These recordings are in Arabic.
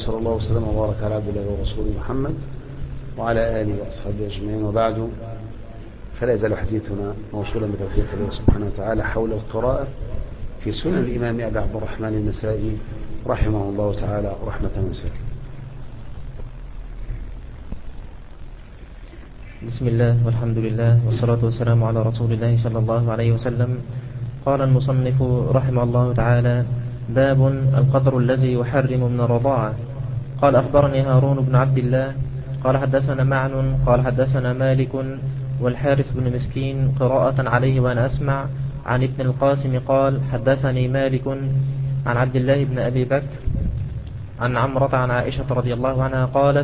وصلى الله وسلم وبارك على عبد الله ورسوله محمد وعلى آله وأصحابه أجمعين، وبعد، فلا يزال حديثنا موصولا بتوفيق الله سبحانه وتعالى حول القراءة في سنن الإمام أبي عبد الرحمن النسائي رحمه الله تعالى رحمة واسعة. بسم الله والحمد لله والصلاة والسلام على رسول الله صلى الله عليه وسلم. قال المصنف رحمه الله تعالى: باب القدر الذي يحرم من الرضاعة. قال أخبرني هارون بن عبد الله قال حدثنا معن قال حدثنا مالك والحارث بن مسكين قراءة عليه وأنا أسمع عن ابن القاسم قال حدثني مالك عن عبد الله بن أبي بكر عن عمرة عن عائشة رضي الله عنها قالت: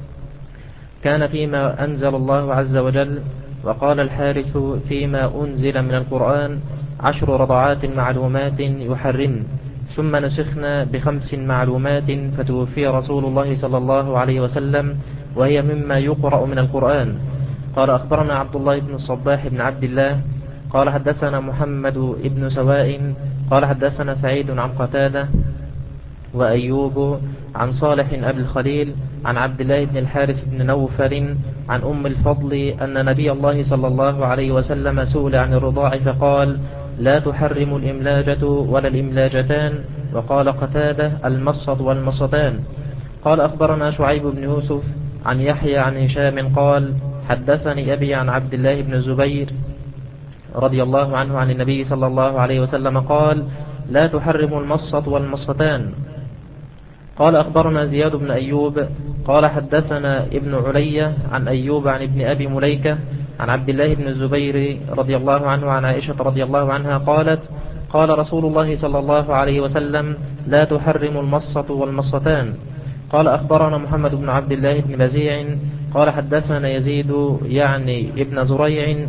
كان فيما أنزل الله عز وجل، وقال الحارث فيما أنزل من القرآن 10 رضعات معلومات يحرم، ثم نسخنا ب5 معلومات فتوفي رسول الله صلى الله عليه وسلم وهي مما يقرأ من القرآن. قال أخبرنا عبد الله بن الصباح بن عبد الله قال حدثنا محمد بن سواء قال حدثنا سعيد عن قتادة وأيوب عن صالح أبي الخليل عن عبد الله بن الحارث بن نوفل عن أم الفضل أن نبي الله صلى الله عليه وسلم سئل عن الرضاع فقال: لا تحرم الإملاجة ولا الإملاجتان. وقال قتادة: المصة والمصتان. قال أخبرنا شعيب بن يوسف عن يحيى عن هشام قال حدثني أبي عن عبد الله بن الزبير رضي الله عنه عن النبي صلى الله عليه وسلم قال: لا تحرم المصة والمصتان. قال أخبرنا زياد بن أيوب قال حدثنا ابن علي عن أيوب عن ابن أبي مليكة عن عبد الله بن الزبير رضي الله عنه عن عائشة رضي الله عنها قالت: قال رسول الله صلى الله عليه وسلم: لا تحرم المصة والمصتان. قال أخبرنا محمد بن عبد الله بن بزيع قال حدثنا يزيد يعني ابن زريع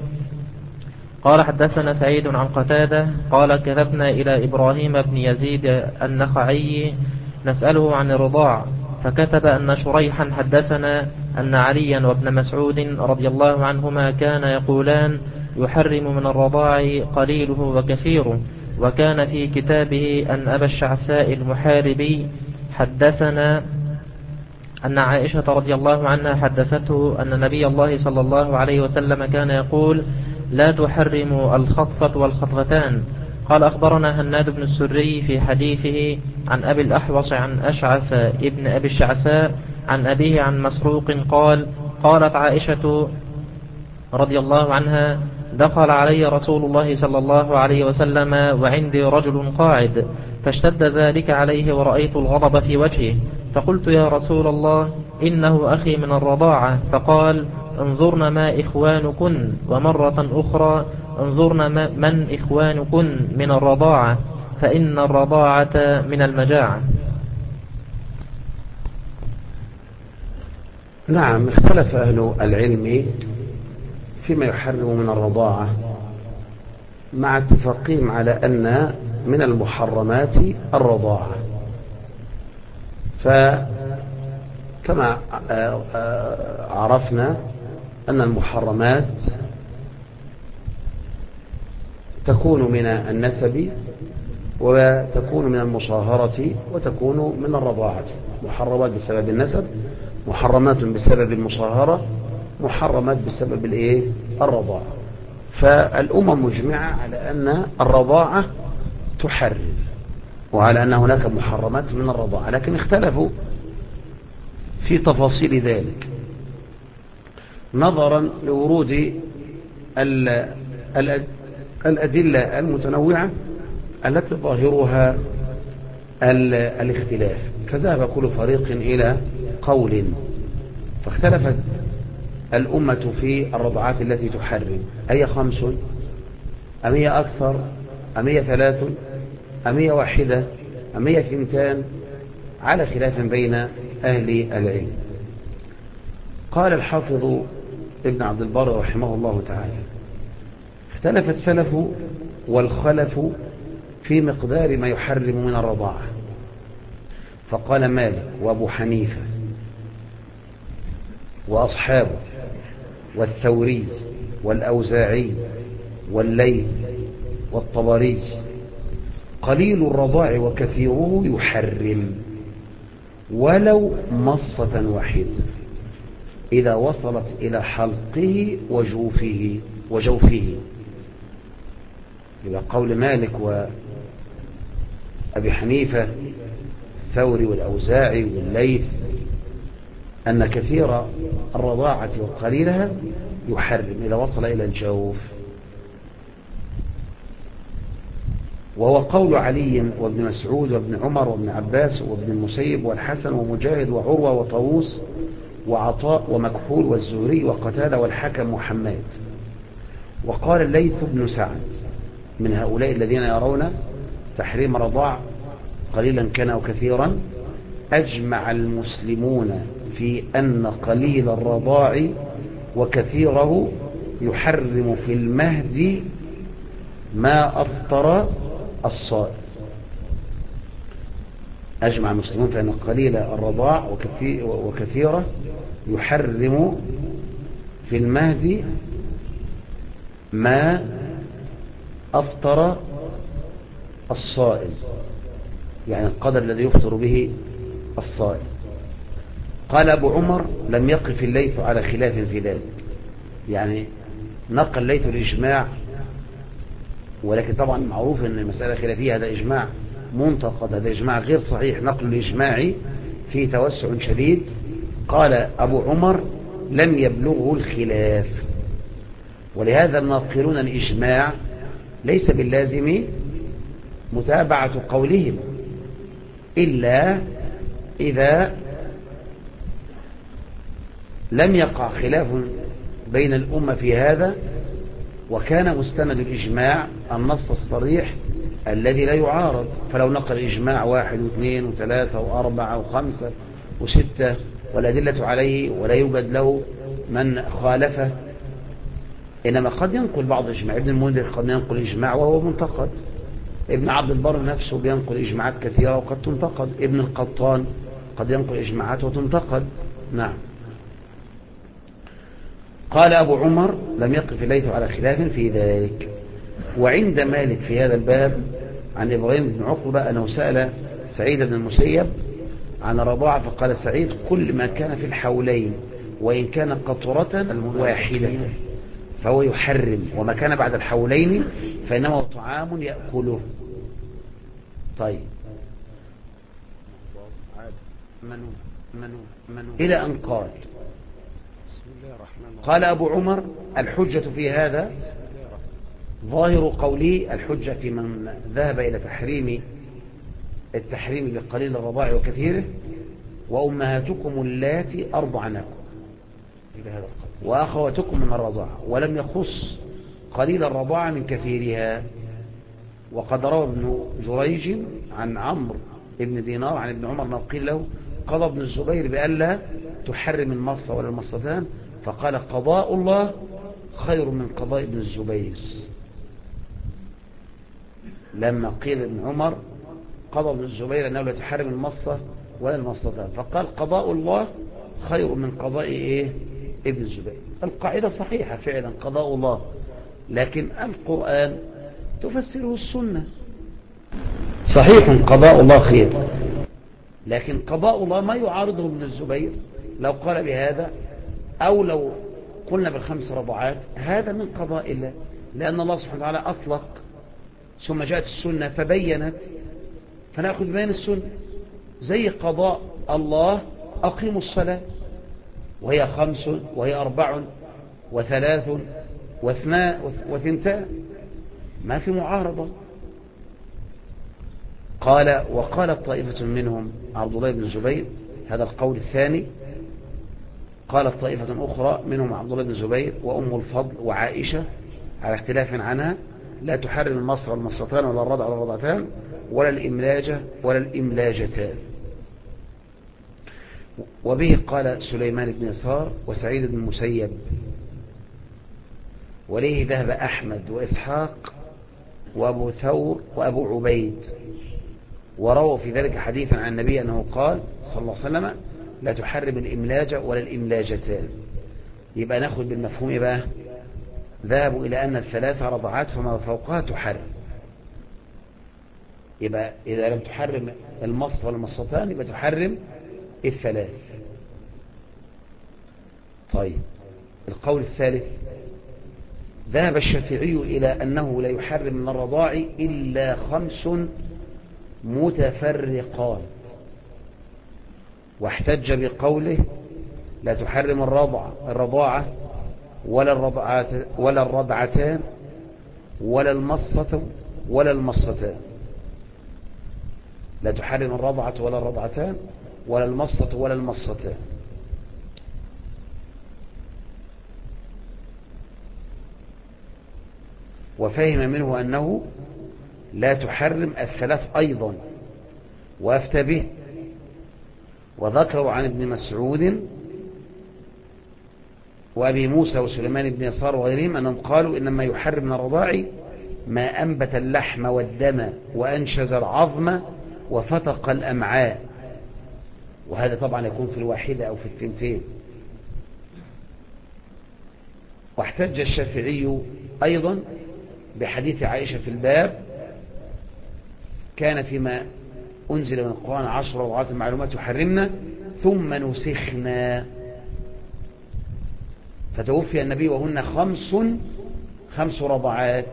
قال حدثنا سعيد عن قتادة قال: كتبنا إلى إبراهيم بن يزيد النخعي نسأله عن الرضاع، فكتب أن شريحا حدثنا أن عليا وابن مسعود رضي الله عنهما كان يقولان: يحرم من الرضاع قليله وكثيره. وكان في كتابه أن أبا الشعثاء المحاربي حدثنا أن عائشة رضي الله عنها حدثته أن نبي الله صلى الله عليه وسلم كان يقول: لا تحرم الخطفة والخطفتان. قال أخبرنا هناد بن السري في حديثه عن أبي الأحوص عن أشعث ابن أبي الشعثاء عن أبيه عن مسروق قال: قالت عائشة رضي الله عنها: دخل علي رسول الله صلى الله عليه وسلم وعندي رجل قاعد، فاشتد ذلك عليه ورأيت الغضب في وجهه، فقلت: يا رسول الله، إنه أخي من الرضاعة. فقال: انظرن ما إخوانكن. ومرة أخرى: انظرن من إخوانكن من الرضاعة، فإن الرضاعة من المجاعة. نعم، اختلف أهل العلم فيما يحرم من الرضاعة، مع اتفاقهم على أن من المحرمات الرضاعة. فكما عرفنا أن المحرمات تكون من النسب وتكون من المصاهرة وتكون من الرضاعة. محرمات بسبب النسب، محرمات بسبب المصاهرة، محرمات بسبب الرضاعة. فالأمة مجمعة على أن الرضاعة تحرم وعلى أن هناك محرمات من الرضاعة، لكن اختلفوا في تفاصيل ذلك نظرا لورود الأدلة المتنوعة التي ظاهرها الاختلاف. فذهب كل فريق إلى قول، فاختلفت الأمة في الرضعات التي تحرم: أي 5 أم هي أكثر أم هي 3 أم هي 1 أم هي 2، على خلاف بين أهل العلم. قال الحافظ ابن عبد البر رحمه الله تعالى: اختلف السلف والخلف في مقدار ما يحرم من الرضاعة، فقال مالك وأبو حنيفة وأصحابه والثوري والأوزاعي والليث والطبري: قليل الرضاع وكثيره يحرم، ولو مصة واحدة إذا وصلت إلى حلقه وجوفه. يبقى قول مالك وأبي حنيفة الثوري والأوزاعي والليث أن كثير الرضاعة وقليلها يحرم إذا وصل إلى الجوف، وهو قول علي وابن مسعود وابن عمر وابن عباس وابن المسيب والحسن ومجاهد وعروة وطاووس وعطاء ومكحول والزهري وقتادة والحكم وحماد. وقال الليث بن سعد من هؤلاء الذين يرون تحريم رضاع قليلا كان أو كثيرا: أجمع المسلمون في أن قليل الرضاع وكثيره يحرم في المهد ما أفطر الصائم. أجمع المسلمون في أن قليل الرضاع وكثيره يحرم في المهد ما أفطر الصائم، يعني القدر الذي يفطر به الصائم. قال أبو عمر: لم يقف الليث على خلاف في ذلك، يعني نقل الليث الإجماع، ولكن طبعا معروف أن المسألة خلافية، هذا إجماع منتقد، هذا إجماع غير صحيح، نقل الإجماع فيه توسع شديد. قال أبو عمر: لم يبلغه الخلاف. ولهذا الناقلون الإجماع ليس باللازم متابعة قولهم إلا إذا لم يقع خلاف بين الأمة في هذا، وكان مستند الإجماع النص الصريح الذي لا يعارض. فلو نقل الإجماع 1 و2 و3 و4 و5 و6 والأدلة عليه ولا يوجد له من خالفه، إنما قد ينقل بعض الإجماع. ابن المنذر قد ينقل إجماع وهو منتقد، ابن عبد البر نفسه بينقل إجماعات كثيرة وقد تنتقد، ابن القطان قد ينقل إجماعات وتنتقد. نعم. قال أبو عمر: لم يقف الليث على خلاف في ذلك. وعند مالك في هذا الباب عن إبراهيم بن عقبة أنه سأل سعيد بن المسيب عن رضاعة، فقال سعيد: كل ما كان في الحولين وإن كان قطرة واحدة فهو يحرم، وما كان بعد الحولين فإنما طعام يأكله. طيب، إلى أن قال أبو عمر: الحجة في هذا ظاهر قوله، الحجة في من ذهب إلى التحريم لقليل الرضاع وكثيره: وأمهاتكم اللاتي أرضعنكم، وأخواتكم من الرضاعة، ولم يخص قليل الرضاعة من كثيرها. وقد روى ابن جريج عن عمرو بن دينار عن ابن عمر أنه قيل له: قضى ابن الزبير بألا تحرم المصة ولا المصتان، فقال: قضاء الله خير من قضاء ابن الزبير. لما قيل ابن عمر قضى ابن الزبير أنه لا تحرم المصة ولا المصتان، فقال: قضاء الله خير من قضاء ابن الزبير. القاعدة صحيحة فعلا، قضاء الله، لكن القرآن تفسره السنة. صحيح قضاء الله خير، لكن قضاء الله ما يعارضه ابن الزبير. لو قال بهذا أو لو قلنا بالخمس رضعات، هذا من قضاء الله، لأن الله سبحانه وتعالى أطلق ثم جاءت السنة فبينت، فنأخذ بين السنة. زي قضاء الله أقيموا الصلاة، وهي 5 وهي 4 و3 و2 و2، ما في معارضة. وقالت طائفة منهم عبد الله بن الزبير، هذا القول الثاني. قالت طائفة أخرى منهم عبد الله بن الزبير وأم الفضل وعائشة على اختلاف عنها: لا تحرم المصر والمصرتان ولا الرضع ولا الرضعتان ولا الإملاجة ولا الإملاجتان. وبه قال سليمان بن يسار وسعيد بن المسيب، وليه ذهب أحمد وإسحاق وأبو ثور وأبو عبيد، ورووا في ذلك حديثا عن النبي أنه قال صلى الله عليه وسلم: لا تحرم الإملاج ولا الإملاجتان. يبقى ناخذ بالمفهوم بقى، ذهبوا إلى أن 3 رضعات فما فوقها تحرم. يبقى إذا لم تحرم المص والمصتان يبقى تحرم الثلاث. طيب القول الثالث، ذهب الشافعي إلى أنه لا يحرم من الرضاع إلا 5 متفرقات، واحتج بقوله لا تحرم الرضاعة ولا الرضعتان ولا المصة ولا المصتان. لا تحرم الرضعة ولا الرضعتان ولا المصة ولا المصتان. وفهم منه أنه لا تحرم الثلاث أيضا، وأفتى به. وذكروا عن ابن مسعود وأبي موسى وسليمان بن يسار وغيرهم أنهم قالوا إنما يحرم من الرضاع ما أنبت اللحم والدم وأنشز العظم وفتق الأمعاء، وهذا طبعا يكون في الواحدة أو في الثنتين. واحتج الشافعي أيضا بحديث عائشة في الباب: كان فيما أنزل من القرآن 10 رضعات معلومات يحرمنا ثم نسخنا، فتوفي النبي وهن 5 رضعات.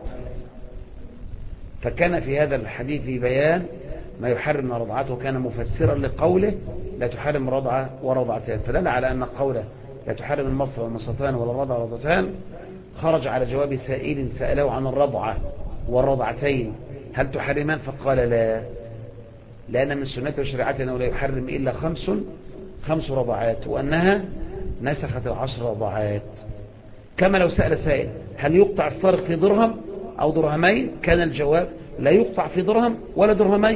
فكان في هذا الحديث بيان ما يحرم من رضعاته، وكان مفسرا لقوله لا تحرم رضعة ورضعتان، فدل على أن قوله لا تحرم المصة والمصتان ولا الرضع والرضعتان خرج على جواب سائل سأله عن الرضعة والرضعتين هل تحرمان، فقال لا، لأن من سنة وشريعته أنه لا يحرم إلا 5 رضعات، وأنها نسخت 10 رضعات. كما لو سأل سائل هل يقطع السارق في درهم أو درهمين، كان الجواب لا يقطع في درهم ولا درهمين.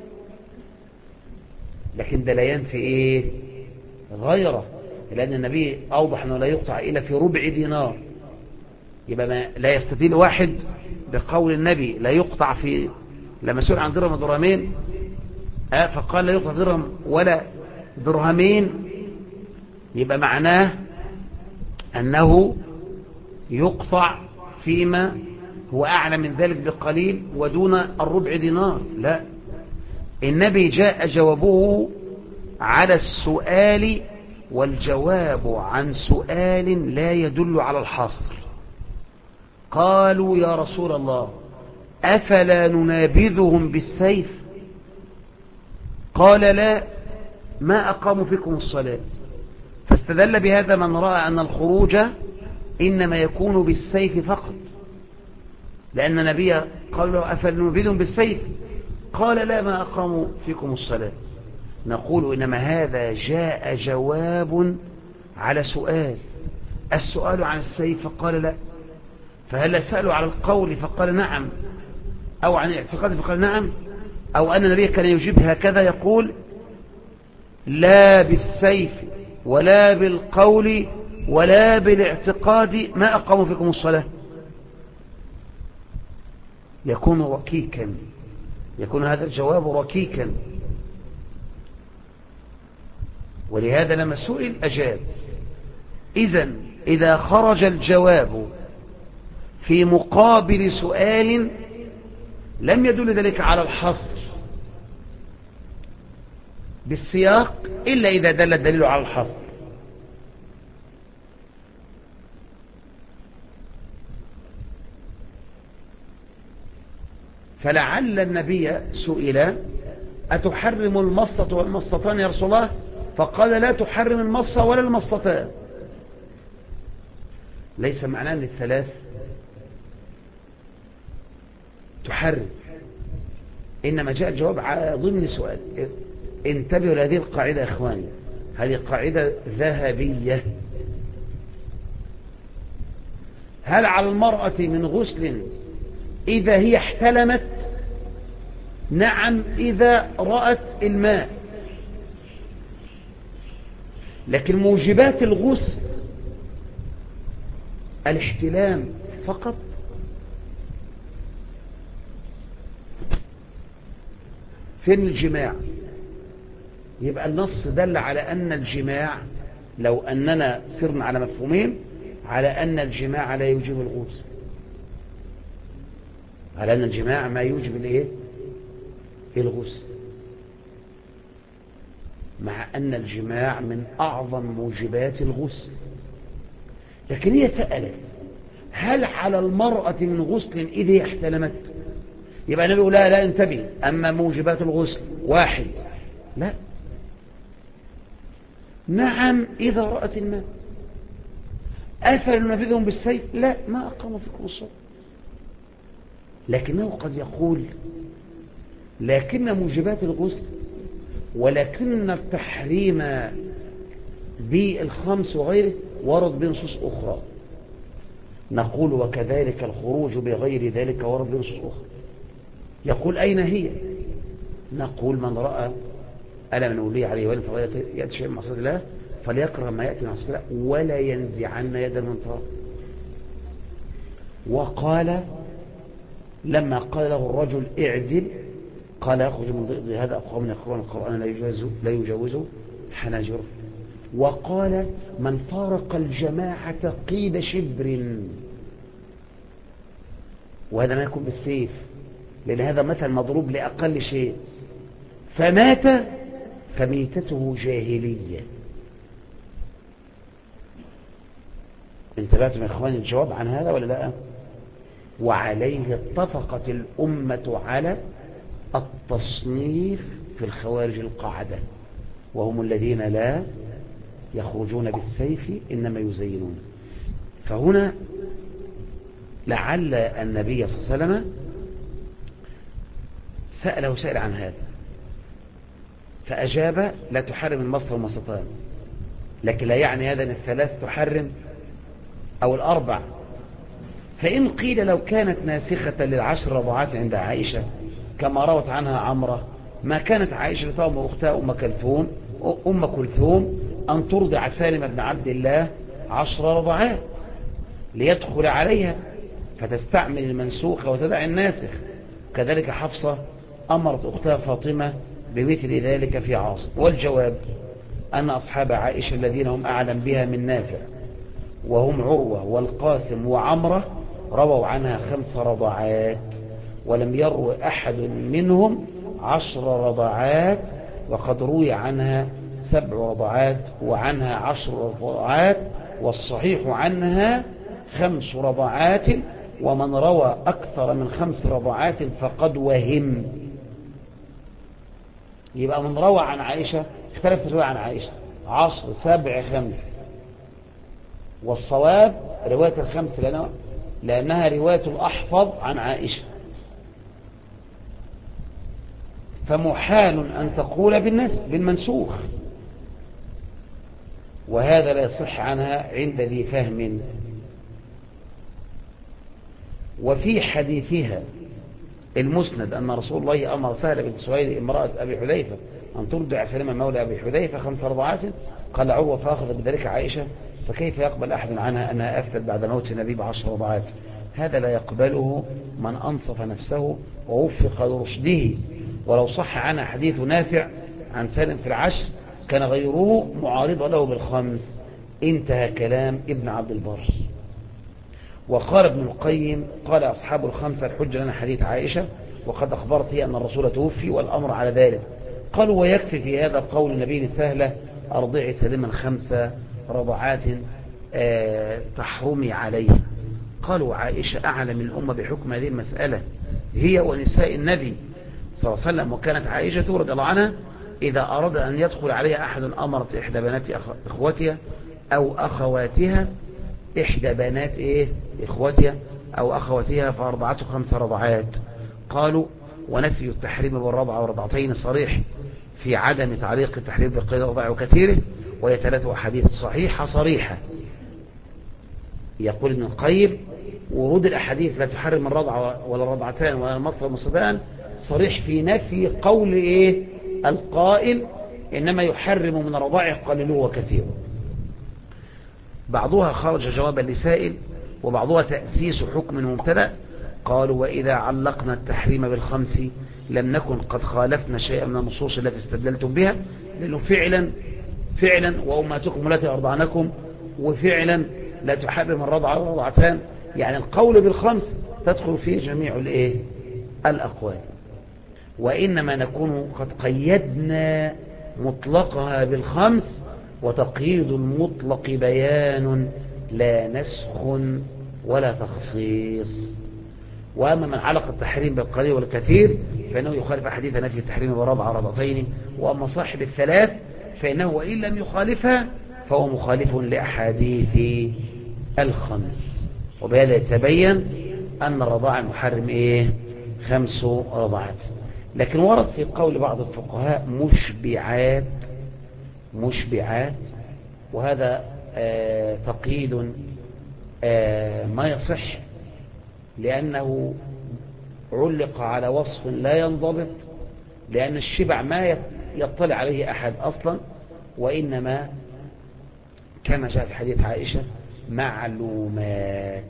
لكن ده لا ينفي إيه غيره، لأن النبي أوضح أنه لا يقطع إلا في ربع دينار. يبقى ما لا يستدل واحد بقول النبي لا يقطع في، لما سئل عن درهم ودرهمين فقال لا يقطع درهم ولا درهمين، يبقى معناه أنه يقطع فيما هو أعلى من ذلك بقليل ودون الربع دينار. لا، النبي جاء جوابه على السؤال، والجواب عن سؤال لا يدل على الحصر. قالوا يا رسول الله أفلا ننابذهم بالسيف؟ قال لا، ما أقاموا فيكم الصلاة. فاستدل بهذا من رأى أن الخروج إنما يكون بالسيف فقط، لأن النبي قال له أفلا ننابذهم بالسيف؟ قال لا، ما أقاموا فيكم الصلاة. نقول إنما هذا جاء جواب على سؤال، السؤال عن السيف فقال لا، فهل سألوا على القول فقال نعم، أو عن الاعتقاد فقال نعم، أو أن النبي كان يجيب هكذا يقول لا بالسيف ولا بالقول ولا بالاعتقاد ما أقاموا فيكم الصلاة. يكون ركيكا، يكون هذا الجواب ركيكا. ولهذا لما سئل أجاب. إذن إذا خرج الجواب في مقابل سؤال لم يدل ذلك على الحصر بالسياق إلا إذا دل الدليل على الحصر. فلعل النبي سئل أتحرم المصة والمصتان يا رسول الله؟ فقال لا تحرم المصة ولا المصتان. ليس معناه أن الثلاث تحرم، إنما جاء الجواب ضمن سؤال. انتبهوا لهذه القاعدة يا إخواني، هذه قاعدة ذهبية. هل على المرأة من غسل إذا هي احتلمت؟ نعم إذا رأت الماء، لكن موجبات الغسل الاحتلام فقط. فين الجماع؟ يبقى النص دل على أن الجماع، لو أننا صرنا على مفهومين، على أن الجماع لا يوجب الغسل، على أن الجماع ما يوجب الغسل. مع أن الجماع من أعظم موجبات الغسل، لكن هي سألت هل على المرأة من غسل إذا احتلمت؟ يبقى النبي يقول لا انتبه، أما موجبات الغسل واحد، لا، نعم إذا رأت الماء. أفلننفذهم بالسيف؟ لا، ما أقام فيكم الصوت. لكنه قد يقول لكن موجبات الغسل ولكن التحريم بالخمس وغيره ورد بنصوص أخرى. نقول وكذلك الخروج بغير ذلك ورد بنصوص أخرى. يقول أين هي؟ نقول من رأى ألم ولي عليه ولم يأتي شيء من معصية الله فليكره ما يأتي من معصية الله ولا ينزعن يدا من طرف. وقال لما قال له الرجل اعدل قال يخرج من ضئض هذا أقوام يقرؤون القرآن لا يجاوزه حناجر. وقال من فارق الجماعة قيد شبر، وهذا ما يكون بالسيف لأن هذا مثل مضروب لأقل شيء، فمات فميتته جاهلية. انتبهتم يا إخواني الجواب عن هذا ولا لا؟ وعليه اتفقت الأمة على التصنيف في الخوارج القاعدة، وهم الذين لا يخرجون بالسيف إنما يزينون. فهنا لعل النبي صلى الله عليه وسلم سأله سائل عن هذا فأجاب لا تحرم المصر والمسطان، لكن لا يعني هذا أن الثلاث تحرم أو الأربع. فإن قيل لو كانت ناسخة للعشر رضعات عند عائشة كما روت عنها عمرة، ما كانت عائشة تأمر أختها أم كلثوم أن ترضع سالم بن عبد الله 10 رضعات ليدخل عليها فتستعمل المنسوخ وتدع الناسخ. كذلك حفصة أمرت أختها فاطمة بمثل ذلك في عاصم. والجواب أن أصحاب عائشة الذين هم أعلم بها من نافع وهم عروة والقاسم وعمرة رووا عنها 5 رضعات ولم يروي أحد منهم 10 رضعات، وقد روي عنها 7 رضعات وعنها 10 رضعات، والصحيح عنها 5 رضعات، ومن روى أكثر من 5 رضعات فقد وهم. يبقى من روى عن عائشة اختلفت الرواية عن عائشة 10 7 5، والصواب رواية 5 لأنها رواية الأحفظ عن عائشة، فمحال أن تقول بالمنسوخ، وهذا لا يصح عنها عند ذي فهم. وفي حديثها المسند أن رسول الله أمر سهل بن سويد امرأة أبي حذيفة أن ترضع سلمة مولى أبي حذيفة 5 رضعات. قال عروة فأخذ بذلك عائشة، فكيف يقبل أحد عنها أنها أفتت بعد موت النبي ب10 رضعات؟ هذا لا يقبله من أنصف نفسه ووفق لرشده. ولو صح عنها حديث نافع عن سالم في 10 كان غيره معارض له ب5. انتهى كلام ابن عبد البر. وقال ابن القيم قال أصحاب 5 الحجة لنا حديث عائشة وقد أخبرت هي أن الرسول توفي والأمر على ذلك. قالوا ويكفي في هذا قول النبي سهلة أرضعي سلما 5 رضعات تحرمي عليه. قالوا عائشة أعلم الأمة بحكم هذه المسألة هي ونساء النبي صلى الله عليه وسلم. وكانت عائشة رضي الله عنها إذا أراد أن يدخل عليها أحد أمرت إحدى بنات إخوتها أو أخواتها إحدى بنات إخوتها أو أخواتها فأرضعته 5 رضعات. قالوا ونفي التحريم بالرضعة والرضعتين صريح في عدم تعليق التحريم بالقيد الرضع وكثيره، وهي 3 أحاديث صحيحة صريحة. يقول ابن القيم ورود الأحاديث لا تحرم الرضعة ولا الرضعتان ولا المصر والمصبان صريح في نفي قول القائل إنما يحرم من الرضاع قليله وكثيره. بعضها خرج جوابا لسائل وبعضها تأسيس حكم مبتدأ. قالوا وإذا علقنا التحريم بال5 لم نكن قد خالفنا شيئا من النصوص التي استدللتم بها، لأنه فعلا وأمهاتكم التي أرضعنكم وفعلا لا تحرم الرضعة والرضعتان، يعني القول بال5 تدخل فيه جميع الأقوال. وإنما نكون قد قيدنا مطلقها بالخمس، وتقييد المطلق بيان لا نسخ ولا تخصيص. وأما من علق التحريم بالقليل والكثير فإنه يخالف حديث نفي التحريم برضع رضعتين. وأما صاحب الثلاث فإنه وإن لم يخالفها فهو مخالف لأحاديث الخمس. وبهذا يتبين أن الرضاع المحرم 5 رضعات. لكن ورد في قول بعض الفقهاء مشبعات، وهذا تقييد ما يصح، لأنه علق على وصف لا ينضبط، لأن الشبع ما يطلع عليه أحد أصلا، وإنما كما جاء في حديث عائشة معلومات.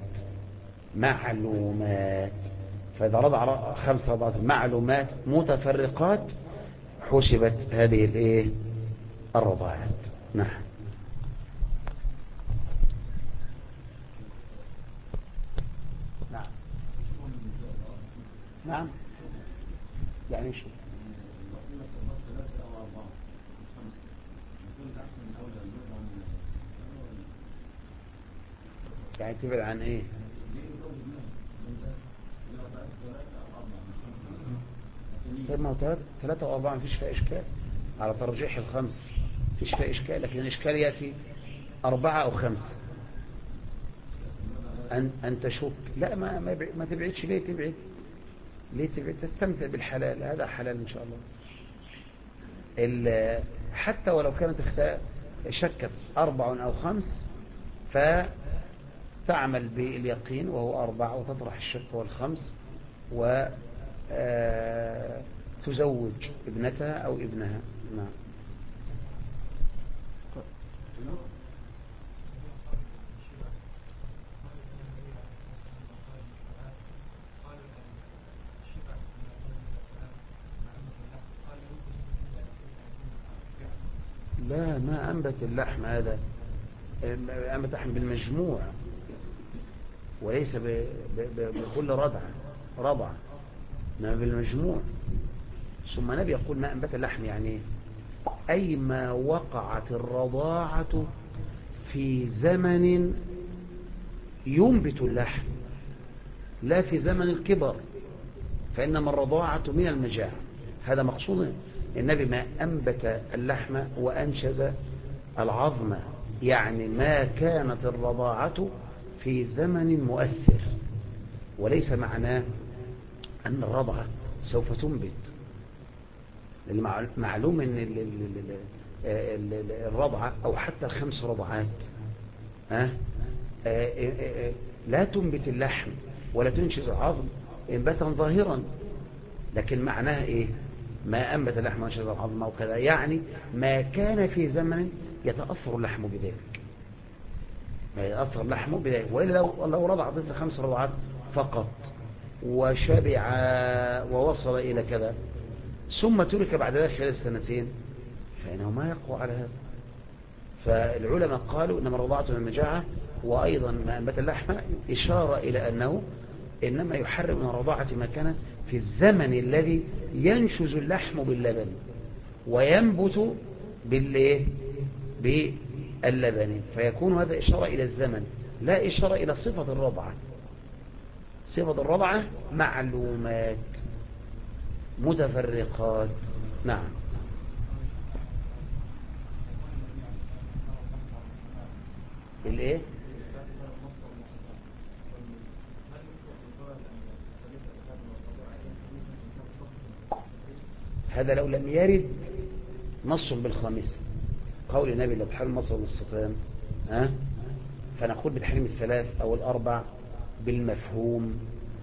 فإذا رضع 5 رضعات معلومات متفرقات حسبت هذه الرضاعات. نعم. نعم يعني شو يعني تبعد عن ايه؟ طيب ما هو 3 و4 مفيش فيها اشكال على ترجيح الخمس، مفيش فيها اشكال، لكن الاشكال ياتي 4 أو 5. أن تشك. لا ما تبعدش. ليه تبعد؟ تستمتع بالحلال، هذا حلال إن شاء الله. حتى ولو كانت شكت 4 أو 5 فتعمل باليقين وهو 4 وتطرح الشك والخمس وتزوج ابنتها أو ابنها. نعم. لا، ما أنبت اللحم، هذا أنبت لحم بالمجموع وليس بكل رضعة، ما بالمجموع. ثم نبي يقول ما أنبت اللحم يعني أي ما وقعت الرضاعة في زمن ينبت اللحم، لا في زمن الكبر، فإنما الرضاعة من المجاعة. هذا مقصود النبي ما أنبت اللحم وأنشز العظم، يعني ما كانت الرضاعة في زمن مؤثر، وليس معناه أن الرضعة سوف تنبت. معلوم أن الرضعة أو حتى 5 رضعات لا تنبت اللحم ولا تنشز العظم إنباتا ظاهرا، لكن معناها إيه؟ ما أنبت اللحم وأنشز العظم أو كذا، يعني ما كان في زمن يتأثر اللحم بذلك، ما يتأثر اللحم بذلك. وإلا لو رضع طفل 5 رضعات فقط وشبع ووصل إلى كذا ثم ترك بعد ذلك خلال 2 سنين فإنه ما يقوى على هذا. فالعلماء قالوا إنما الرضاعة من المجاعة، وأيضا ما أنبت اللحم إشارة إلى أنه إنما يحرم من الرضاعة ما كان في الزمن الذي ينشز اللحم باللبن وينبت باللبن، فيكون هذا إشارة إلى الزمن لا إشارة إلى صفة الرضعة. صفة الرضعة معلومات متفرقات. نعم. الايه؟ هذا لو لم يرد نص بالخامسة، قول النبي لا تحرم المصر والمستطان فنقول بتحريم 3 أو 4 بالمفهوم.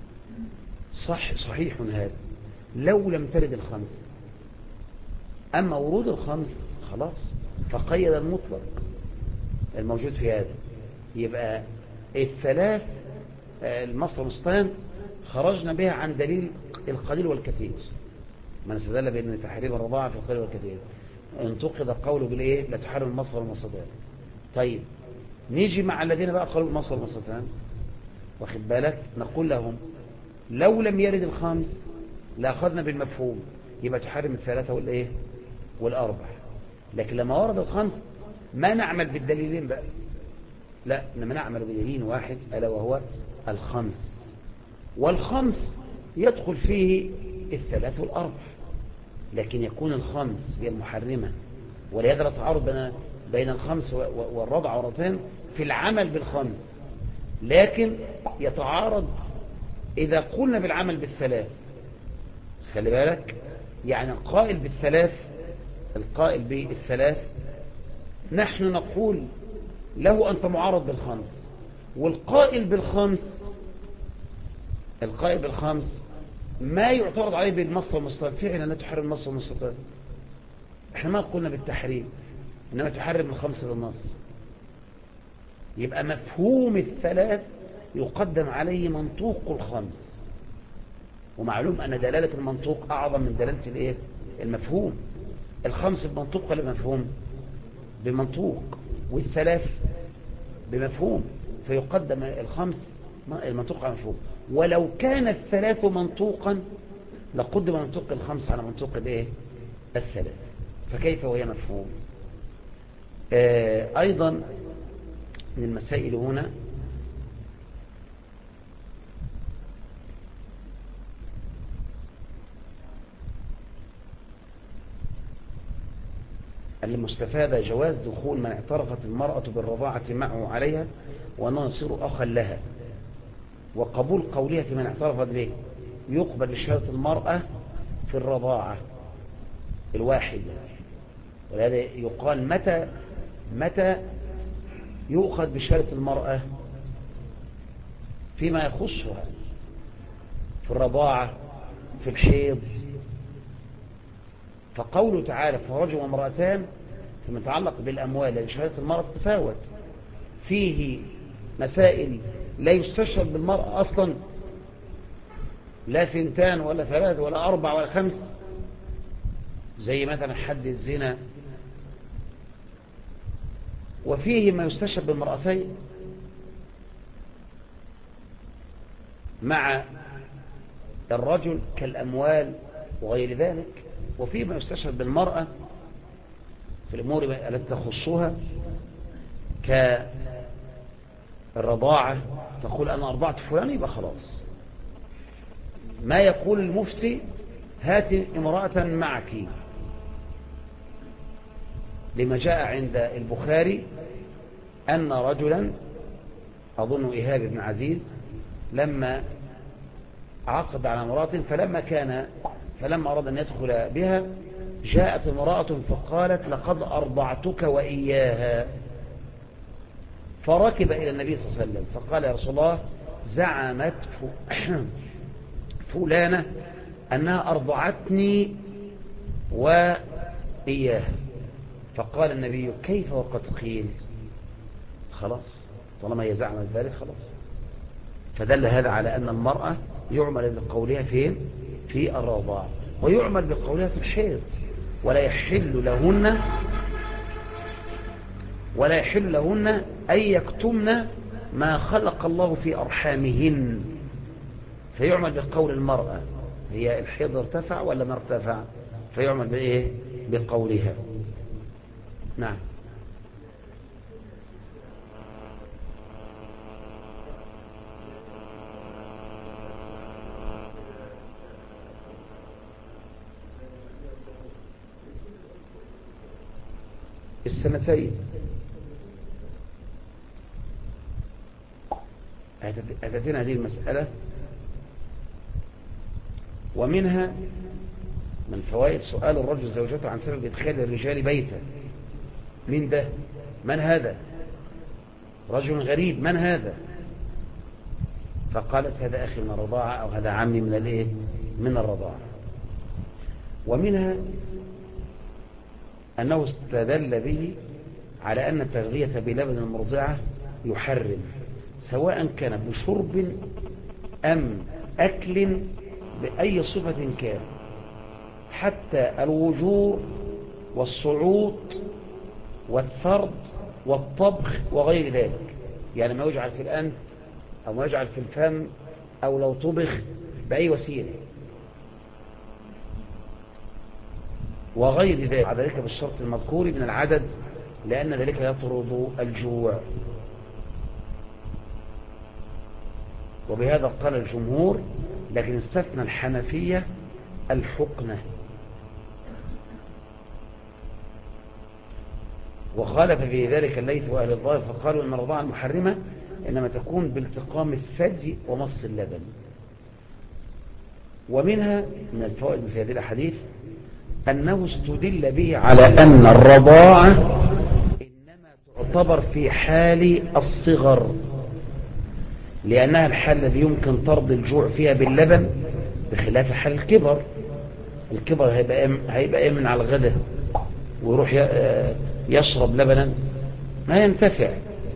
صحيح هذا لو لم ترد 5. أما ورود 5 خلاص فقيد المطلق الموجود في هذا. يبقى 3 المصر والمستطان خرجنا بها عن دليل القليل والكثير، من استدل بأن تحريم الرضاعة في القليل والكثير انتقد قوله بالإيه لا تحرم المصر والمستطان. طيب نيجي مع الذين بقى قالوا المصر والمستطان، واخد بالك، نقول لهم لو لم يرد 5 لأخذنا بالمفهوم، يبقى تحرم 3 والإيه 4. لكن لما ورد الخمس ما نعمل بالدليلين بقى، لا، إنما نعمل بدليل واحد ألا وهو الخمس. والخمس يدخل فيه الثلاث والأربع، لكن يكون الخمس هي المحرمة، ولا يدرى تعارض بين الخمس والرضع والرضعتين في العمل بالخمس، لكن يتعارض إذا قلنا بالعمل بالثلاث. خلي بالك، يعني القائل بالثلاث نحن نقول له أنت معارض بالخمس، والقائل بالخمس ما يعترض عليه بالنص والمستطيل، فعلا لا تحرم النص والمستطيل. احنا ما قلنا بالتحريم، إنما تحرم الخمس بالنص. يبقى مفهوم الثلاث يقدم عليه منطوق الخمس، ومعلوم أن دلالة المنطوق أعظم من دلالة المفهوم. الخمس بمنطوق ولا بمفهوم؟ بمنطوق، والثلاث بمفهوم، فيقدم الخمس المنطوق على المفهوم. ولو كان الثلاث منطوقا لقدم منطوق الخمس على منطوق الثلاث، فكيف وهي مفهوم؟ أيضا من المسائل هنا المستفادة جواز دخول من اعترفت المرأة بالرضاعة معه عليها وأنه يصير أخا لها، وقبول قولها في من اعترفت به يقبل بشهادة المرأة في الرضاعة الواحدة. ولهذا يقال متى يؤخذ بشهادة المرأة فيما يخصها في الرضاعة، في الحيض. فقوله تعالى فرجل وامرأتان فيما يتعلق بالأموال لأن شهادة المرأة تتفاوت، فيه مسائل لا يستشهد بالمرأة أصلا، لا 2 ولا 3 ولا 4 ولا 5، زي مثلا حد الزنا. وفيه ما يستشهد بالمرأتين مع الرجل كالأموال وغير ذلك، وفيه ما يستشهد بالمرأة في الأمور التي تخصها كالرضاعة، تقول أنا أرضعت فلان يبقى خلاص. ما يقول المفتي هات امرأة معك، لما جاء عند البخاري أن رجلا أظن إيهاب بن عزيز لما عقد على امرأة فلما أراد أن يدخل بها جاءت امرأة فقالت لقد أرضعتك وإياها، فركب إلى النبي صلى الله عليه وسلم فقال يا رسول الله زعمت فلانة أنها أرضعتني وإياها، فقال النبي كيف وقد قيل؟ خلاص طالما هي زعمت ذلك خلاص. فدل هذا على أن المرأة يعمل بقولها فين؟ في الرضاعة، ويعمل بقولها في الحيض، ولا يحل لهن أن يكتمن ما خلق الله في أرحامهن، فيعمل بقول المرأة هي الحيض ارتفع ولا ما ارتفع، فيعمل بإيه؟ بقولها. نعم. السنتين أتتنا هذه المسألة، ومنها من فوائد سؤال الرجل زوجته عن سبب إدخال الرجال بيته. من ده؟ من هذا؟ رجل غريب، من هذا؟ فقالت هذا أخي من الرضاعة أو هذا عمي من الرضاعة. ومنها أنه استدل به على أن التغذية بلبن المرضعة يحرم، سواء كان بشرب أم أكل بأي صفة كان، حتى الوجور والصعود والثرد والطبخ وغير ذلك، يعني ما يجعل في الأنف أو ما يجعل في الفم أو لو طبخ بأي وسيلة. وغير ذلك بعد ذلك بالشرط المذكور من العدد، لأن ذلك يطرد الجوع. وبهذا قال الجمهور، لكن استثنى الحنفية الحقنة. وخالف في ذلك الليث وأهل الظاهر، فقالوا إن الرضاعة المحرمة إنما تكون بالتقام الثدي ومص اللبن. ومنها من الفوائد في هذه الأحاديث أنه استدل به على أن الرضاعة إنما تعتبر في حال الصغر، لأنها الحال الذي يمكن طرد الجوع فيها باللبن، بخلاف حال الكبر. الكبر هيبقى من على الغداء ويروح يشرب لبنا ما ينتفع.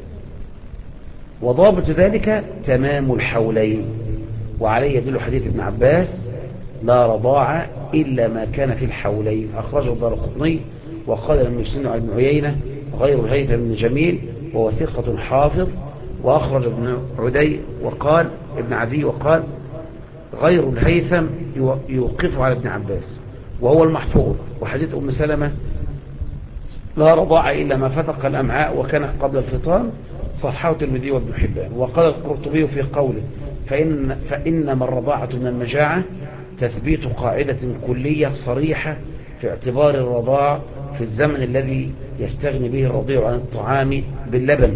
وضابط ذلك تمام الحولين، وعليه يدل حديث ابن عباس لا رضاعة إلا ما كان في الحولين، أخرجه الدارقطني وقال المسلم عن ابن عيينة غير الهيثم بن جميل وهو ثقة حافظ. وأخرج ابن عدي وقال ابن عدي وقال غير الهيثم يوقف على ابن عباس وهو المحفوظ. وحديث أم سلمة لا رضاعة إلا ما فتق الأمعاء وكان قبل الفطام صححه الترمذي وابن حبان. وقال القرطبي في قوله فإنما الرضاعة من المجاعة تثبيت قاعدة كلية صريحة في اعتبار الرضاع في الزمن الذي يستغني به الرضيع عن الطعام باللبن.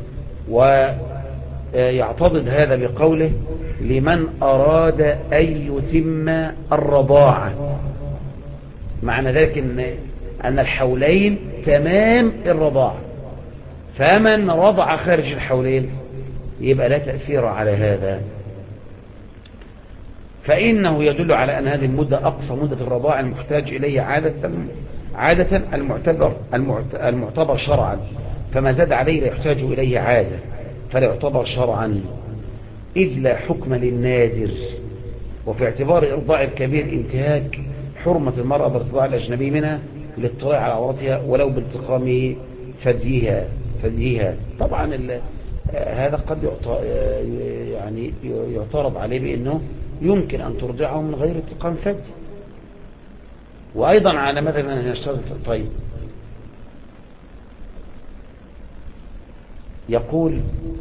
ويعتضد هذا بقوله لمن أراد أن يتم الرضاعة، معنى ذلك أن الحولين تمام الرضاعة، فمن رضع خارج الحولين يبقى لا تأثير على هذا، فإنه يدل على أن هذه المدة أقصى مدة الرضاعة المحتاج إليه عادة المعتبر شرعا، فما زاد عليه لا يحتاج إليه عادة فلا يعتبر شرعا، إذ لا حكم للنادر. وفي اعتبار إرضاع الكبير انتهاك حرمة المرأة بارتضاع الأجنبي منها للاطلاع على عورتها ولو بالتقام ثديها. طبعا هذا قد يعني يعترض عليه بأنه يمكن أن ترضعه من غير التقام ثدي. وأيضا على مثلا أن يشترط. طيب، يقول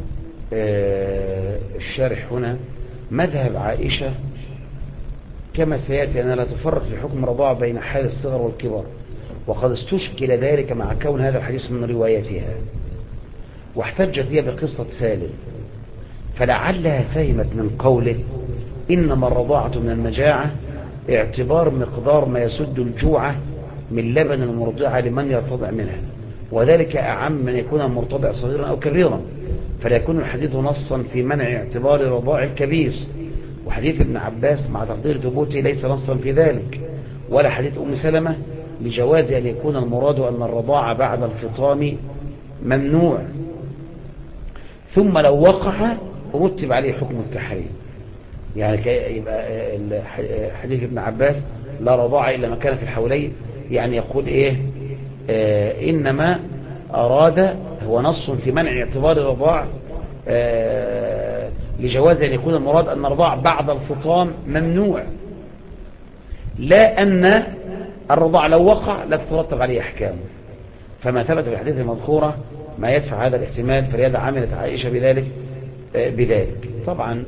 الشارح هنا مذهب عائشة كما سيأتي أنها لا تفرق في حكم رضاعة بين حال الصغر والكبر، وقد استشكل ذلك مع كون هذا الحديث من روايتها، واحتجت هي بقصة سالم، فلعلها فهمت من قوله إنما الرضاعة من المجاعة اعتبار مقدار ما يسد الجوع من لبن المرضعة لمن يرتضع منها، وذلك أعم من يكون المرتضع صغيرا أو كبيرا، فلا يكون الحديث نصا في منع اعتبار رضاع الكبير. وحديث ابن عباس مع تقدير ثبوته ليس نصا في ذلك، ولا حديث أم سلمة لجواز أن يكون المراد أن الرضاعة بعد الفطام ممنوع، ثم لو وقع رتب عليه حكم التحريم. يعني يبقى حديث ابن عباس لا رضاعة إلا ما كان في الحولين، يعني يقول إيه؟ إنما أراد هو نص في منع اعتبار الرضاع لجواز أن يكون المراد أن الرضاع بعد الفطام ممنوع، لا أن الرضاع لو وقع لا تترتب عليه أحكامه. فما ثبت في الحديث المذكورة ما يدفع هذا الاحتمال، فلهذا عملت عائشة بذلك. طبعا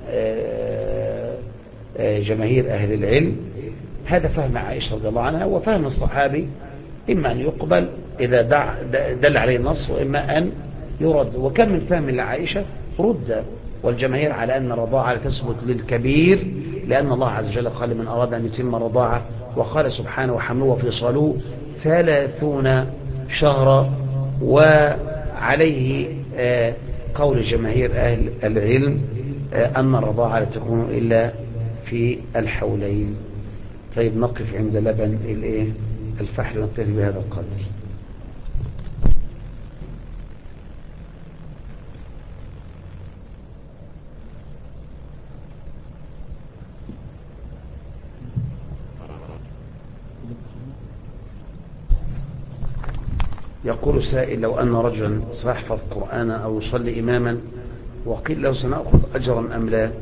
جماهير أهل العلم هذا فهم عائشة رضي الله عنها وفهم الصحابي، إما أن يقبل إذا دل عليه النص، وإما أن يرد. وكم من فهم لعائشة رد، والجماهير على أن الرضاعة تثبت للكبير، لأن الله عز وجل قال من أراد أن يتم الرضاعة، وقال سبحانه وحمله وفصاله 30 شهرا. وعليه قول جماهير أهل العلم أن الرضاعة لا تكون إلا في الحولين. طيب، نقف عند لبن الفحل ونكتفي بهذا القدر. يقول سائل لو أن رجلا سيحفظ قرآنا أو يصلي إماما وقيل له سنأخذ أجرا أم لا،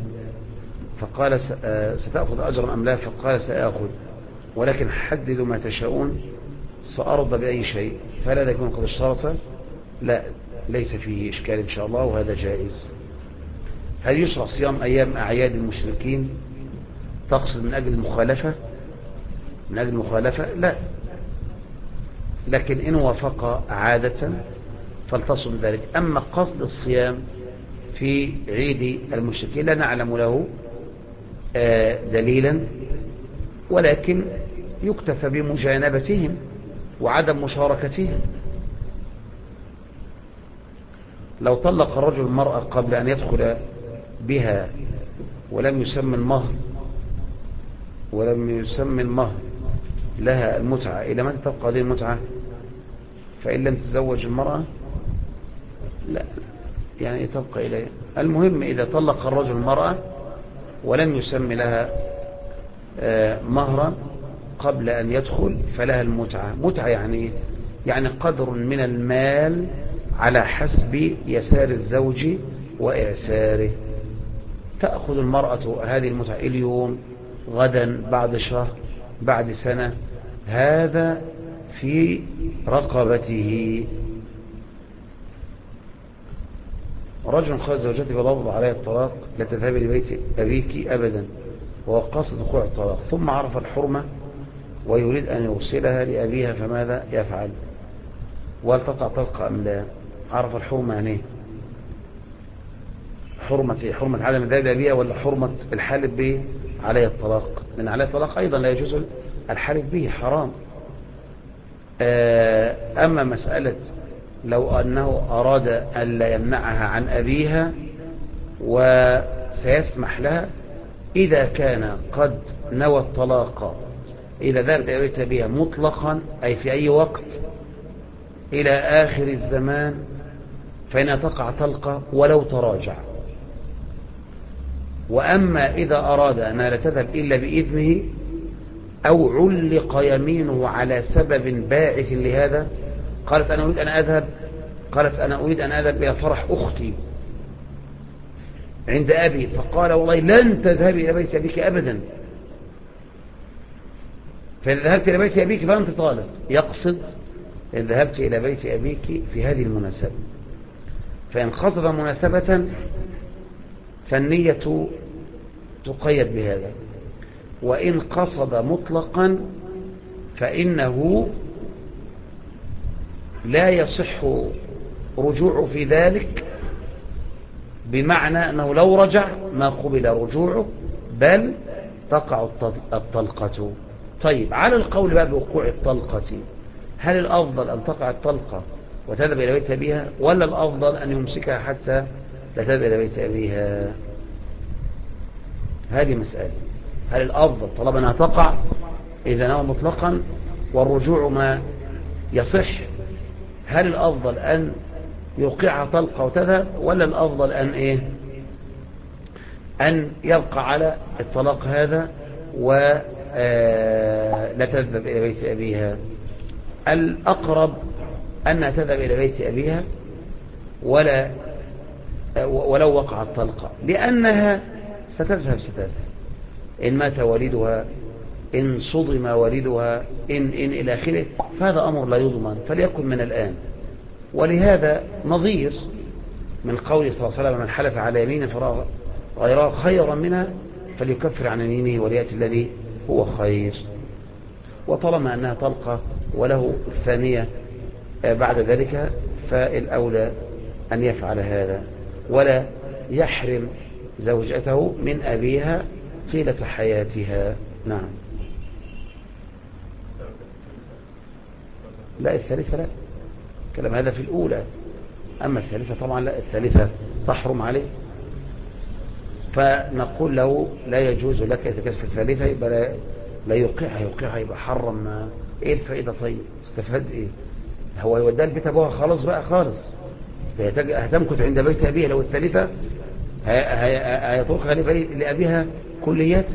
فقال ستأخذ أجرا أم لا، فقال سأخذ ولكن حددوا ما تشاءون، سأرضى بأي شيء، فلا يكون قد اشترط؟ لا، ليس فيه إشكال إن شاء الله، وهذا جائز. هل يشرع صيام أيام أعياد المشركين؟ تقصد من أجل المخالفة؟ من أجل المخالفة لا، لكن إن وافق عادة فلتصم ذلك. أما قصد الصيام في عيد المشركين لا نعلم له دليلا، ولكن يكتفى بمجانبتهم وعدم مشاركتهم. لو طلق الرجل المرأة قبل أن يدخل بها ولم يسمى المهر لها المتعة، إلى من تبقى هذه المتعة؟ فإن لم تتزوج المرأة لا، يعني تبقى إليه. المهم إذا طلق الرجل المرأة ولم يسمي لها مهرا قبل أن يدخل فلها المتعة. متعة يعني قدر من المال على حسب يسار الزوج وإعساره. تأخذ المرأة هذه المتعة اليوم، غدا، بعد شهر، بعد سنة، هذا في رقبته. رجل خرج زوجته بلفظ عليه الطلاق لا تذهبي لبيت أبيك أبدا، وهو قصد وقوع الطلاق، ثم عرف الحرمة ويريد أن يوصلها لأبيها، فماذا يفعل؟ وهل تقع طلقة أم لا؟ عرف الحرمة يعني حرمة عدم الذهاب لأبيها، ولا حرمة الحالف به عليه الطلاق؟ من عليه الطلاق أيضا لا يجوز الحالف به، حرام. أما مسألة لو أنه أراد أن لا يمنعها عن أبيها وسيسمح لها، إذا كان قد نوى الطلاق إذا ذهب إلى بيت أبيها مطلقا، أي في أي وقت إلى آخر الزمان، فإنها تقع طلقة ولو تراجع. وأما إذا أراد أنها لا تذهب إلا بإذنه أو علق يمينه على سبب باعث لهذا، قالت أنا أريد أن أذهب إلى فرح أختي عند أبي، فقال والله لن تذهبي إلى بيت أبيك أبدا، فإذا ذهبت إلى بيت أبيك فأنت طالق. يقصد إن ذهبت إلى بيت أبيك في هذه المناسبة، فإن قصد مناسبة فالنية تقيد بهذا، وإن قصد مطلقا فإنه لا يصح رجوع في ذلك، بمعنى أنه لو رجع ما قبل رجوعه بل تقع الطلقة. طيب، على القول بقى بوقوع الطلقة، هل الأفضل أن تقع الطلقة وتذهب إلى بيت أبيها، ولا الأفضل أن يمسكها حتى لا تذهب إلى بيت أبيها؟ هذه مسألة. هل الأفضل طالما أنها تقع إذا نوى مطلقا والرجوع ما يصح، هل الأفضل أن يوقعها طلقة وتذهب، ولا الأفضل أن يبقى على الطلاق هذا ولا تذهب إلى بيت أبيها؟ الأقرب أنها تذهب إلى بيت أبيها ولو وقع الطلقة، لأنها ستذهب إن مات والدها، إن صدم والدها، إن إلى آخره، فهذا أمر لا يضمن، فليكن من الآن. ولهذا نظير من قول صلى الله عليه وسلم من حلف على يمين فرأى غيرها خيرا منها فليكفر عن يمينه وليأتي الذي هو خير. وطالما أنها طلقة وله الثانية بعد ذلك، فالأولى أن يفعل هذا ولا يحرم زوجته من أبيها طيلة حياتها. نعم. لا، الثالثة لا، كلام هذا في الأولى. أما الثالثة طبعا لا، الثالثة تحرم عليه، فنقول له لا يجوز لك إذا كانت في الثالثة يبقى لا يوقعها يبقى حرم. إيه الفائدة؟ طيب استفاد إيه؟ هو يوديها لبيت أبوها خلاص بقى خالص، هتمكث عند بيت أبيها. لو الثالثة هيطرقها لأبيها كليات.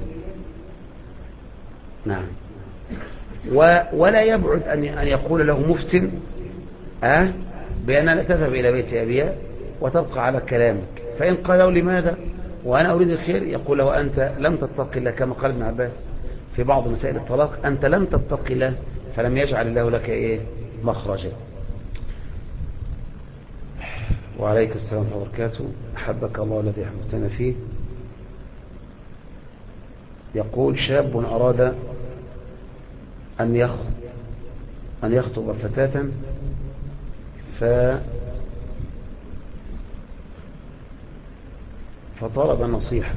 نعم. ولا يبعد أن يقول له مفتن بأن لا تذهب إلى بيت أبيها وتبقى على كلامك، فإن قال له لماذا وأنا أريد الخير، يقول له أنت لم تتق الله، كما قال ابن عباس في بعض مسائل الطلاق، أنت لم تتق الله فلم يجعل الله لك إيه مخرجا. وعليك السلام ورحمة الله وبركاته. أحبك الله الذي أحببتنا فيه. يقول شاب أراد أن يخطب فتاة فطلب نصيحة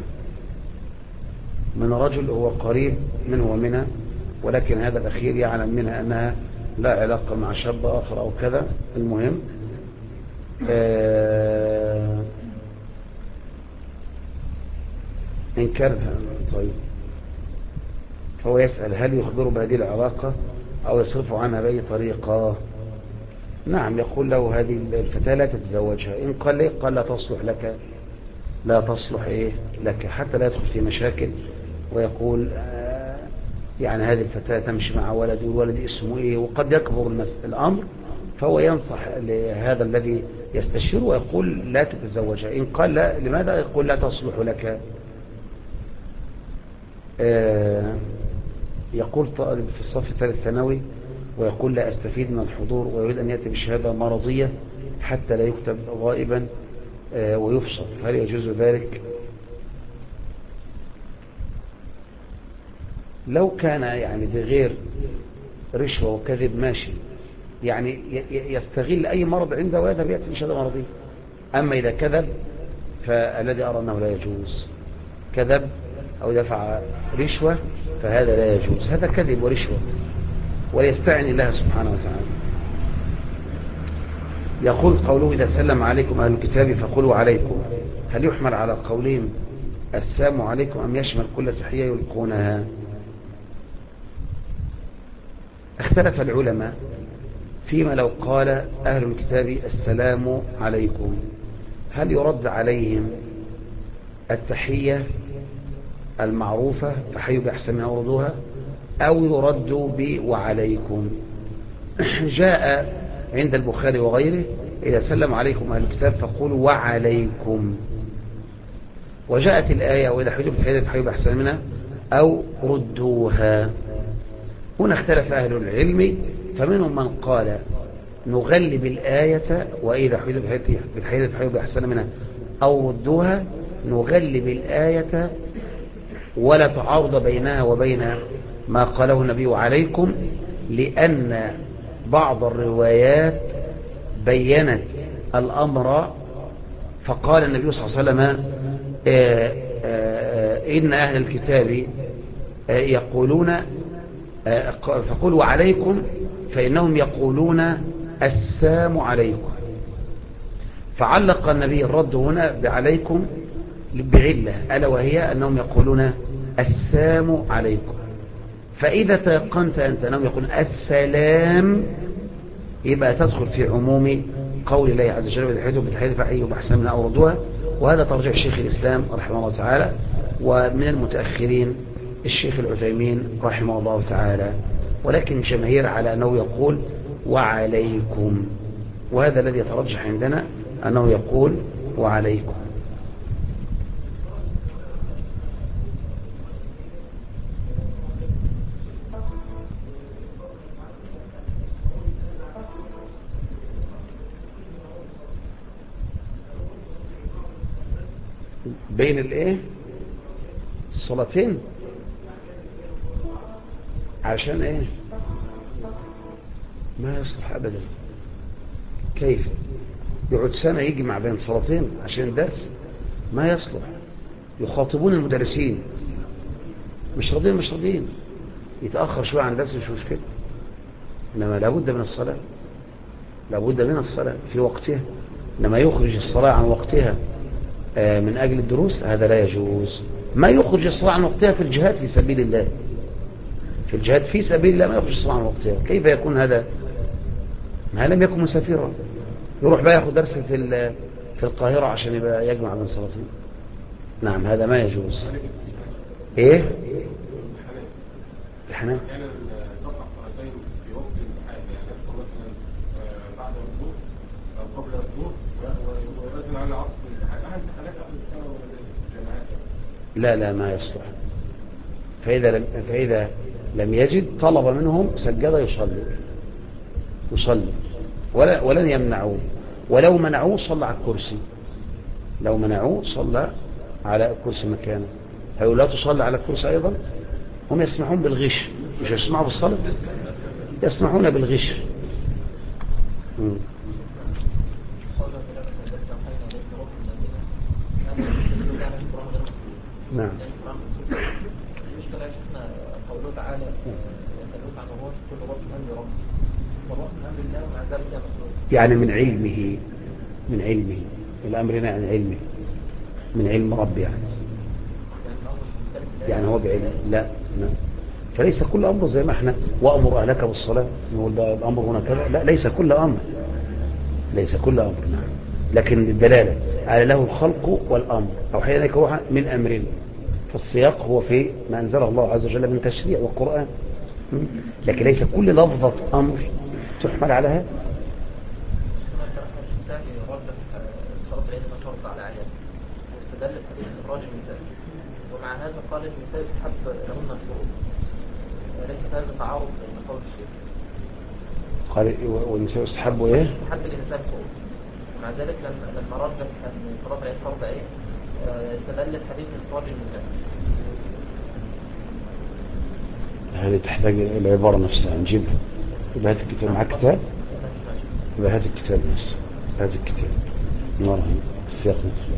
من رجل هو قريب منه ومنها، ولكن هذا الأخير يعلم منها أنها لا علاقة مع شاب آخر أو كذا. المهم إنكرها. طيب، فهو يسأل هل يخبره بهذه العلاقة أو يصرف عنها بأي طريقة؟ نعم، يقول له هذه الفتاة لا تتزوجها. إن قال ليه؟ قال لا تصلح لك، لا تصلح إيه لك، حتى لا يدخل في مشاكل ويقول يعني هذه الفتاة تمشي مع ولد والولد اسمه إيه، وقد يكبر الأمر. فهو ينصح لهذا الذي يستشير ويقول لا تتزوجها. إن قال لا، لماذا؟ يقول لا تصلح لك. يقول طالب في الصف الثالث ثانوي ويقول لا أستفيد من الحضور ويريد أن يأتي بشهادة مرضية حتى لا يكتب غائبا ويفصل، هل يجوز ذلك؟ لو كان يعني بغير رشوة وكذب ماشي، يعني يستغل أي مرض عنده ويذهب يأتي بشهادة مرضية. أما إذا كذب فالذي أرى أنه لا يجوز، كذب أو دفع رشوة فهذا لا يجوز، هذا كذب ورشوة، ويستعن الله سبحانه وتعالى. يقول قوله إذا سلم عليكم أهل الكتاب فقولوا عليكم، هل يحمل على قولهم السلام عليكم أم يشمل كل تحية يلقونها؟ اختلف العلماء فيما لو قال أهل الكتاب السلام عليكم، هل يرد عليهم التحية المعروفة تحيوا بأحسن منها وردوها، أو يرد وعليكم؟ جاء عند البخاري وغيره إذا سلم عليكم أهل الكتاب فقولوا وعليكم، وجاءت الآية وإذا حيوا بتحية تحيوا بأحسن منها أو ردوها. هنا اختلف أهل العلم، فمنهم من قال نغلب الآية وإذا حيوا بتحية تحيوا بأحسن منها أو ردوها، نغلب الآية ولا تعارض بينها وبين ما قاله النبي عليكم، لأن بعض الروايات بيّنت الأمر فقال النبي صلى الله عليه وسلم إن أهل الكتاب يقولون فقولوا عليكم فإنهم يقولون السلام عليكم، فعلق النبي الرد هنا بعليكم بعلة ألا وهي أنهم يقولون السلام عليكم. فإذا تيقنت أنت أنهم يقولون السلام يبقى تدخل في عموم قول الله عز وجل بالحيث فحيوا بأحسن منها أو ردوها، وهذا ترجيح شيخ الإسلام رحمه الله تعالى، ومن المتأخرين الشيخ العثيمين رحمه الله تعالى، ولكن الجماهير على أنه يقول وعليكم، وهذا الذي يترجح عندنا أنه يقول وعليكم. بين الايه الصلاتين عشان ايه؟ ما يصلح ابدا. كيف يقعد سنة يجمع بين صلاتين عشان الدرس؟ ما يصلح. يخاطبون المدرسين مش راضيين يتأخر شوية عن درس مش مشكلة، انما لابد من الصلاة، لابد من الصلاة في وقتها، انما يخرج الصلاة عن وقتها من أجل الدروس هذا لا يجوز. ما يخرج الصلاة عن وقتها في الجهاد في سبيل الله، في الجهاد في سبيل الله ما يخرج الصلاة عن وقتها. كيف يكون هذا؟ ما لم يكن مسافرا يروح بقى ياخد درس في القاهرة عشان يبقى يجمع بين صلاتين. نعم هذا ما يجوز. ايه الحنان قبل الظهر ويؤذن على العصر في الامتحان، هل امتحانات اخر السنه ولا الجامعات؟ لا ما يصلح. فإذا لم يجد طلب منهم سجادة يصلي ولن يمنعوه، ولو منعوه صلى على الكرسي، لو منعوه صلى على الكرسي مكانه. هيقول لا تصلي على الكرسي أيضا؟ هم يسمحون بالغش، مش يسمعوا بالصلاة، يسمحون بالغش. نعم. قوله تعالى يسألوك عن الروح كل روح من أمر ربك والروح من أمر الله ومع ذلك يا مخلوق. يعني من علمه الأمر هنا عن علمه، من علم ربي يعني هو بعلم. لا فليس كل أمر زي ما احنا وأمر أهلك بالصلاة نقول ده الأمر هنا كذا، لا ليس كل أمر، نعم. لكن الدلالة على له الخلق والأمر أو حيث روح من أمرنا، فالسياق هو في ما أنزله الله عز وجل من تشريع والقرآن، لكن ليس كل لفظة أمر تحمل على هذا. صلاة العيد فرض على عيال واستدل بحديث إخراج النساء، ومع هذا قال النساء يستحب لهن الفروض، ليس هذا تعارض بين قول الشيخ. قال والنساء يستحب ايه؟ يستحب للنساء الفروض، ومع ذلك لما رجح أن صلاة العيد فرض عين استدل بحديث إخراج النساء. هذه تحتاج العبارة نفسها نجيبها. يبقى هات الكتاب معك كتاب، يبقى هات الكتاب نفسه، هات الكتاب نرى السياق نفسه،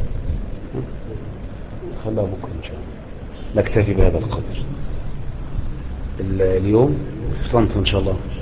خلها بكرة إن شاء الله. نكتفي بهذا القدر اليوم في طنطا إن شاء الله.